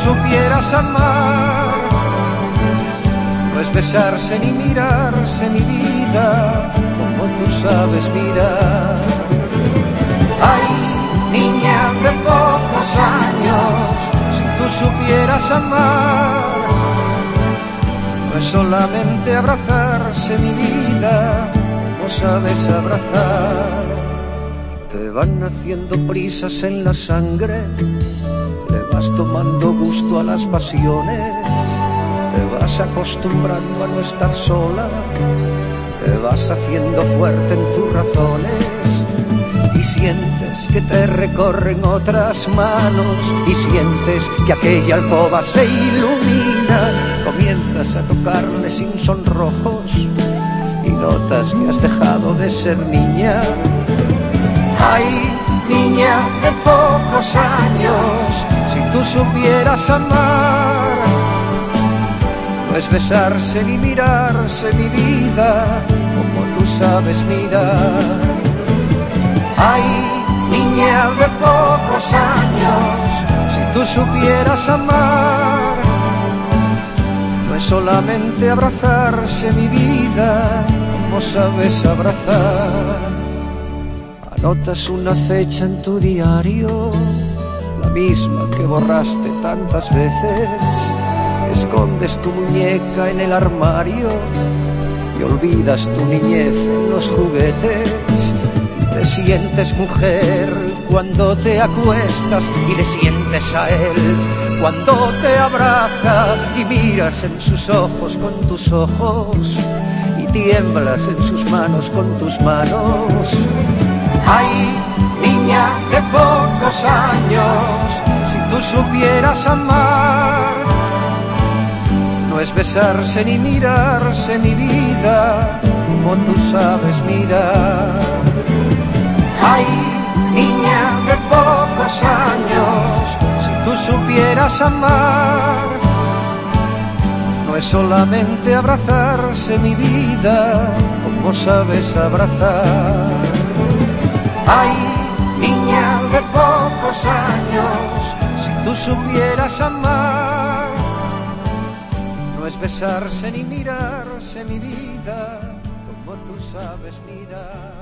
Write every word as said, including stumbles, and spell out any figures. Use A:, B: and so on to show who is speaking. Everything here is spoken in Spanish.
A: supieras amar, no es besarse ni mirarse mi vida, como tú sabes mirar. Ay, niña de pocos años, si tú supieras amar, no es solamente abrazarse mi vida, como sabes abrazar. Te van haciendo prisas en la sangre, le vas tomando gusto a las pasiones, te vas acostumbrando a no estar sola, te vas haciendo fuerte en tus razones y sientes que te recorren otras manos y sientes que aquella alcoba se ilumina, comienzas a tocarle sin sonrojos y notas que has dejado de ser niña. Ay, niña de pocos años, si tú supieras amar, no es besarse ni mirarse mi vida, como tú sabes mirar. Ay, niña de pocos años, si tú supieras amar, no es solamente abrazarse mi vida, como sabes abrazar. Anotas una fecha en tu diario, la misma que borraste tantas veces. Escondes tu muñeca en el armario y olvidas tu niñez en los juguetes. Y te sientes mujer cuando te acuestas y le sientes a él cuando te abraza y miras en sus ojos con tus ojos y tiemblas en sus manos con tus manos. Ay, niña de pocos años, si tú supieras amar, no es besarse ni mirarse mi vida, como tú sabes mirar. Ay, niña de pocos años, si tú supieras amar, no es solamente abrazarse mi vida, como sabes abrazar. Ay, niña de pocos años, si tú supieras amar, no es besarse ni mirarse mi vida, como tú sabes mirar.